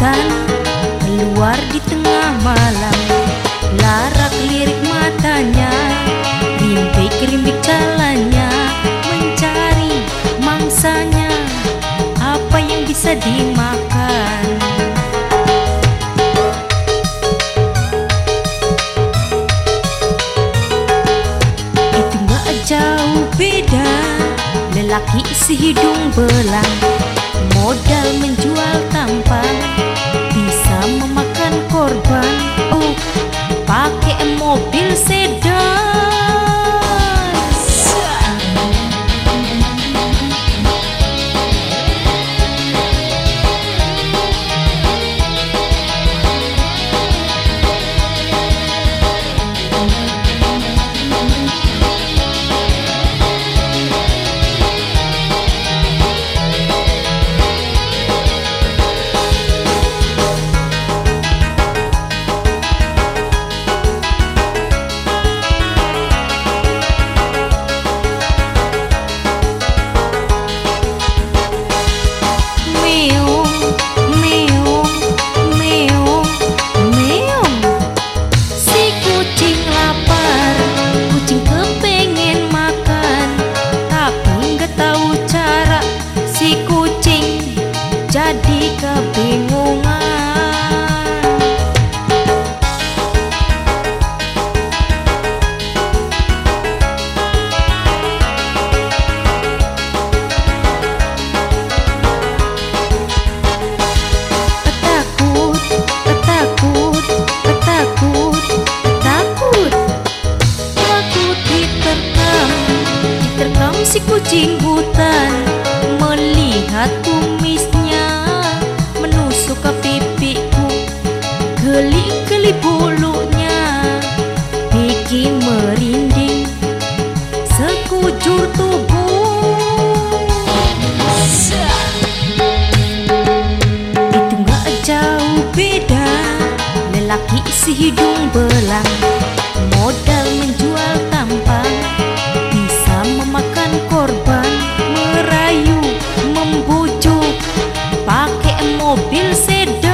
hutan, keluar di tengah malam. Larak lirik matanya, rimbik-rimbik jalannya, mencari mangsanya, apa yang bisa dimakan. Itu gak jauh beda, lelaki si hidung belang, modal menjual tampang, bisa memakan korban. Oh, pakai mobil sedan. Jadi kebingungan. Takut, takut, takut, takut. Takut diterkam si kucing hutan, melihat kumisnya menusuk ke pipiku, geli-geli bulunya, bikin merinding sekujur tubuh. Itu gak jauh beda, lelaki si hidung belang, modal menjual tampang, bisa memakan korban, merayu, membujuk, pakai mobil sedan.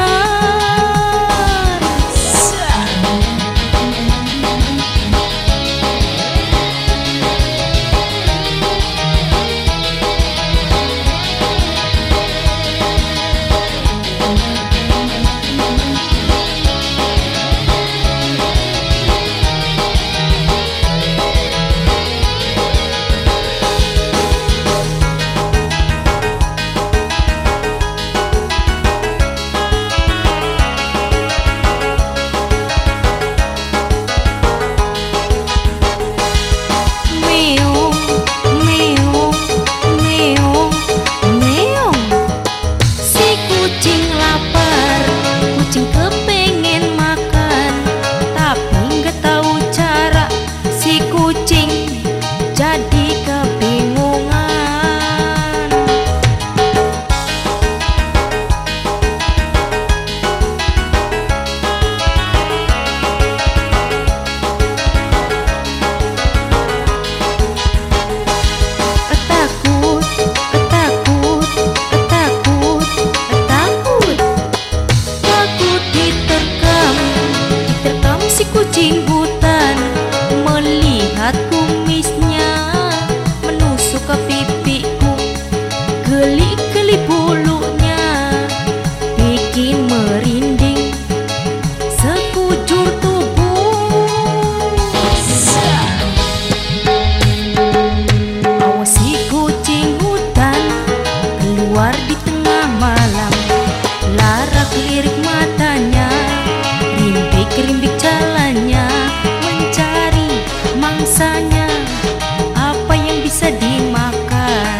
Jadi kebingungan. Takut, takut, takut, takut. Takut diterkam si kucing hutan, melihat kumisnya menusuk ke pipiku, geli-geli bulunya, bikin merinding sekujur tubuh. Awas si kucing hutan, keluar di tengah malam. Larak lirik matanya, rimbik-rimbik jalannya, mencari mangsanya, apa yang bisa dimakan.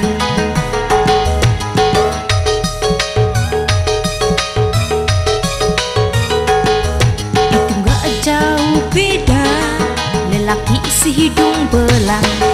Itu gak jauh beda, lelaki si hidung belang,